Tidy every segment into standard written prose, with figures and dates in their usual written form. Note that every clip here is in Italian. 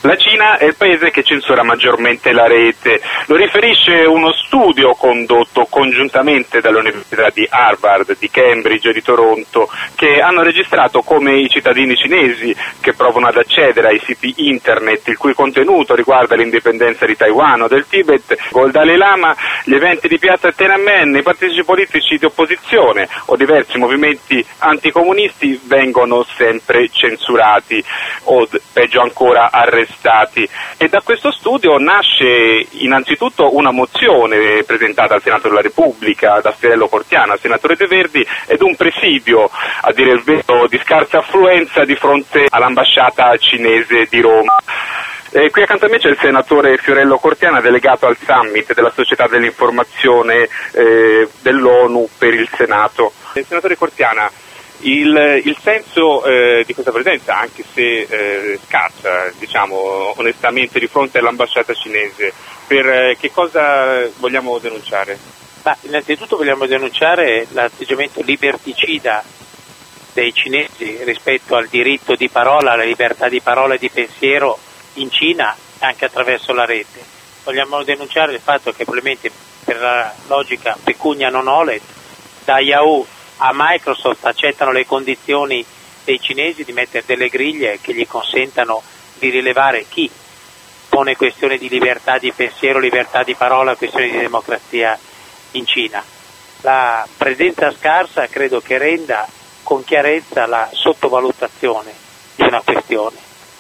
La Cina è il paese che censura maggiormente la rete, lo riferisce uno studio condotto congiuntamente dalle università di Harvard, di Cambridge e di Toronto, che hanno registrato come i cittadini cinesi che provano ad accedere ai siti internet il cui contenuto riguarda l'indipendenza di Taiwan o del Tibet, o il Dalai Lama, gli eventi di piazza Tiananmen, i partiti politici di opposizione o diversi movimenti anticomunisti vengono sempre censurati o peggio ancora arrestati. E da questo studio nasce innanzitutto una mozione presentata al Senato della Repubblica da Fiorello Cortiana, senatore dei Verdi, ed un presidio, a dire il vero, di scarsa affluenza di fronte all'ambasciata cinese di Roma. Qui accanto a me c'è il senatore Fiorello Cortiana, delegato al Summit della Società dell'Informazione dell'ONU per il Senato. Senatore Cortiana, il senso di questa presenza, anche se scarsa, diciamo onestamente, di fronte all'ambasciata cinese, per che cosa vogliamo denunciare? Innanzitutto vogliamo denunciare l'atteggiamento liberticida dei cinesi rispetto al diritto di parola, alla libertà di parola e di pensiero in Cina, anche attraverso la rete. Vogliamo denunciare il fatto che probabilmente per la logica pecunia non olet, da Yahoo a Microsoft accettano le condizioni dei cinesi di mettere delle griglie che gli consentano di rilevare chi pone questioni di libertà di pensiero, libertà di parola, questioni di democrazia in Cina. La presenza scarsa credo che renda con chiarezza la sottovalutazione di una questione.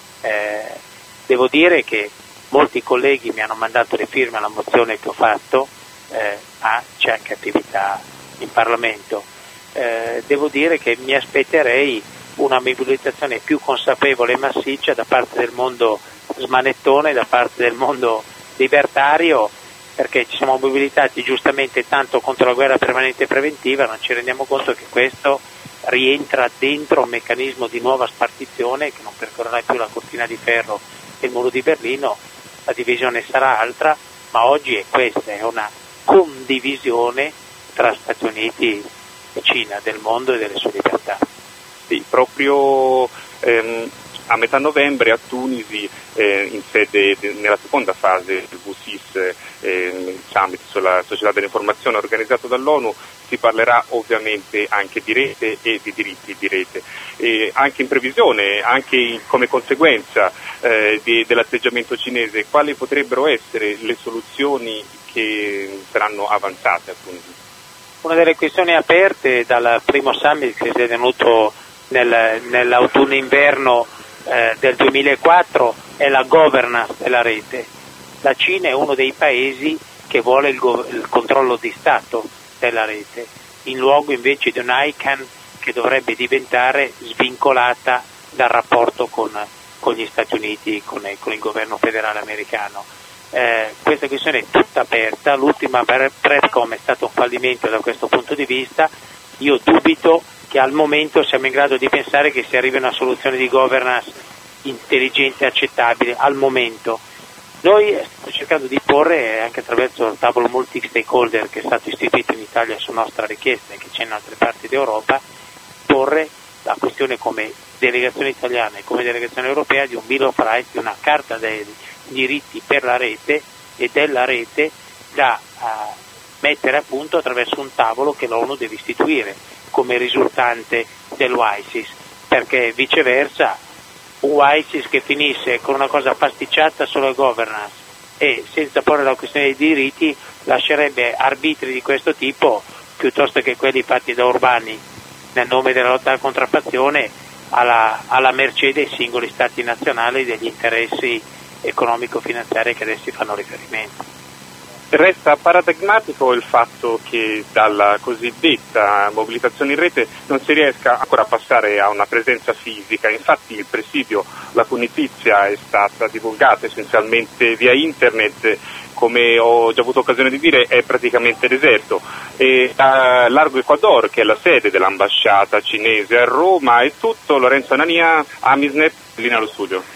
Devo dire che molti colleghi mi hanno mandato le firme alla mozione che ho fatto, ma c'è anche attività in Parlamento. Devo dire che mi aspetterei una mobilitazione più consapevole e massiccia da parte del mondo smanettone, da parte del mondo libertario, perché ci siamo mobilitati giustamente tanto contro la guerra permanente e preventiva, non ci rendiamo conto che questo rientra dentro un meccanismo di nuova spartizione che non percorrerà più la cortina di ferro e il muro di Berlino. La divisione sarà altra, ma oggi è questa, è una condivisione tra Stati Uniti e Cina, del mondo e delle sue libertà. Sì, proprio a metà novembre a Tunisi, in sede nella seconda fase del WSIS, il Summit sulla società dell'informazione organizzato dall'ONU, si parlerà ovviamente anche di rete e di diritti di rete, e anche in previsione, anche come conseguenza dell'atteggiamento cinese, quali potrebbero essere le soluzioni che saranno avanzate a Tunisi? Una delle questioni aperte dal primo summit che si è tenuto nell'autunno-inverno del 2004 è la governance della rete. La Cina è uno dei paesi che vuole il controllo di Stato della rete, in luogo invece di un'ICANN che dovrebbe diventare svincolata dal rapporto con gli Stati Uniti, con il governo federale americano. Questa questione è tutta aperta, l'ultima Prepcom è stato un fallimento da questo punto di vista. Io dubito che al momento siamo in grado di pensare che si arrivi a una soluzione di governance intelligente e accettabile al momento. Noi stiamo cercando di porre, anche attraverso il tavolo multi-stakeholder che è stato istituito in Italia su nostra richiesta e che c'è in altre parti d'Europa, porre la questione come delegazione italiana e come delegazione europea di un Bill of Rights, di una carta dei diritti per la rete e della rete da mettere a punto attraverso un tavolo che l'ONU deve istituire come risultante dell'OISIS, perché viceversa un OISIS che finisse con una cosa pasticciata sulla governance e senza porre la questione dei diritti lascerebbe arbitri di questo tipo piuttosto che quelli fatti da Urbani nel nome della lotta alla contraffazione alla mercé dei singoli stati nazionali e degli interessi economico-finanziari che ad essi fanno riferimento. Resta paradigmatico il fatto che dalla cosiddetta mobilitazione in rete non si riesca ancora a passare a una presenza fisica. Infatti il presidio, la cui notizia è stata divulgata essenzialmente via internet, come ho già avuto occasione di dire, è praticamente deserto. E a Largo Ecuador, che è la sede dell'ambasciata cinese a Roma, è tutto. Lorenzo Anania, Amisnet, linea allo studio.